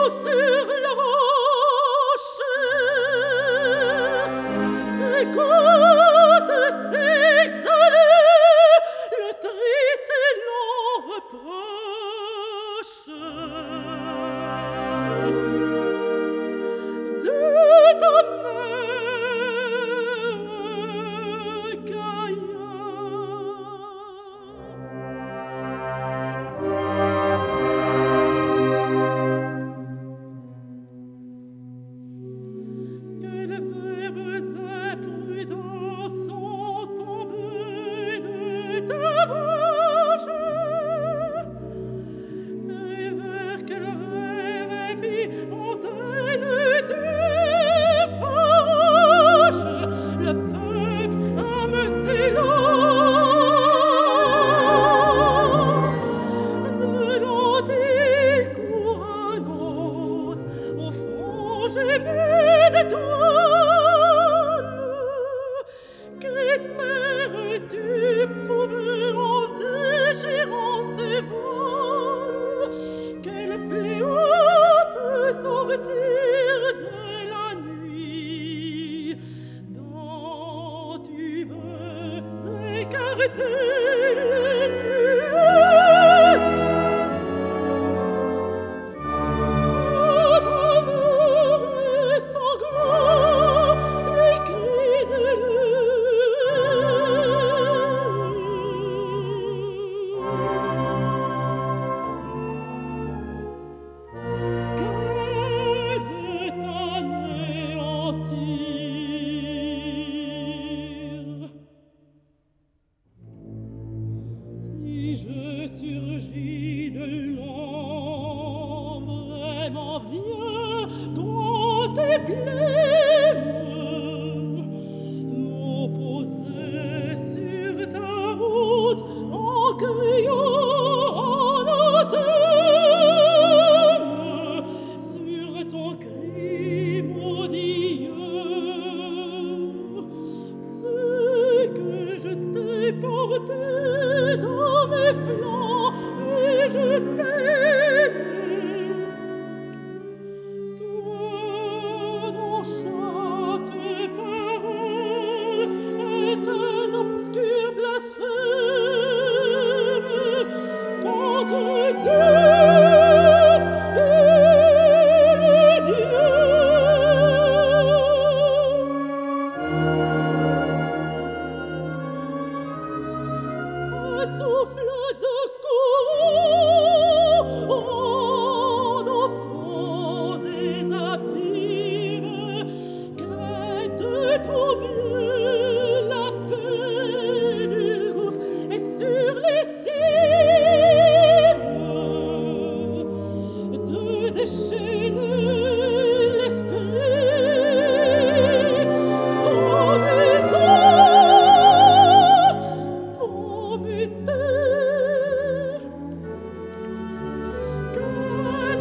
sur la roche. Écoute s'exhaler le triste et long reproche de ta mère gaillarde. Que les verbes imprudents sont tombés de ta bouche, et vers quel rêve épie entraînes-tu farouche le peuple ameutelant de l'antique couronnos au front gémé d'étoiles? Qu'espères-tu, pauvre, en déchirant ces voiles? Quel fléau peut sortir de la nuit dont tu veux écarter les nuées? À travers les sanglots, les cris et que de t'anéantir. Si je surgis de l'ombre et m'en viens dans tes blêmes, m'opposer sur ta route en criant en anthème sur ton cri maudit, c'est que je t'ai porté dans mes flancs et je t'aimais. Toi dont chaque parole est un obscur blasphème contre Zeus et les dieux. Un souffle de courant rôde au fond des abîmes, crête de troubler la paix du gouffre, et sur les cimes de déchaîner l'esprit, promettant qu'un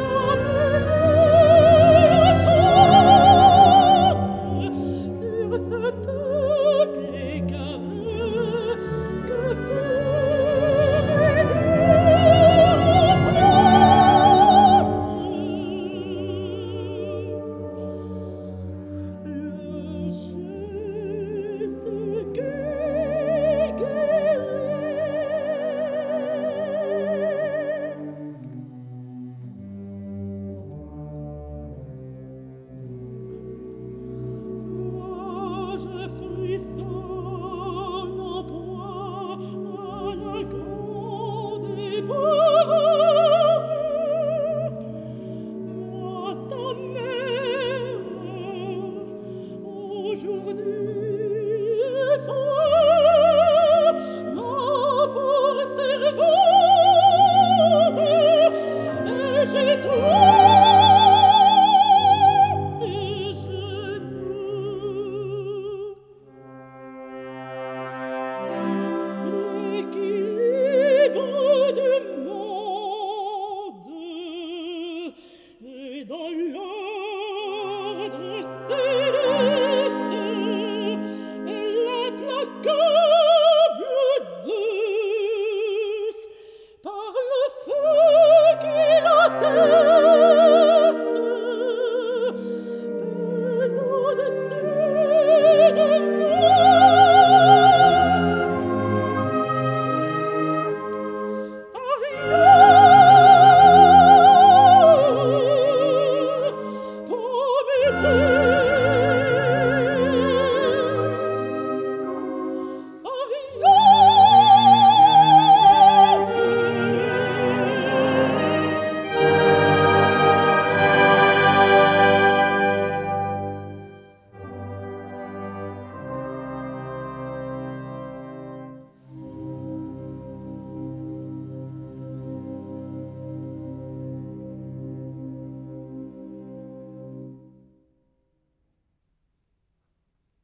appel sur ce peuple égaré, que peur et Dieu le geste vois-je frissonne en proie à la grande épouvante. Moi, ta mère, aujourd'hui le froid n'a pour servante, et j'ai trouvé tes genoux. L'équilibre du monde est dans l'eau.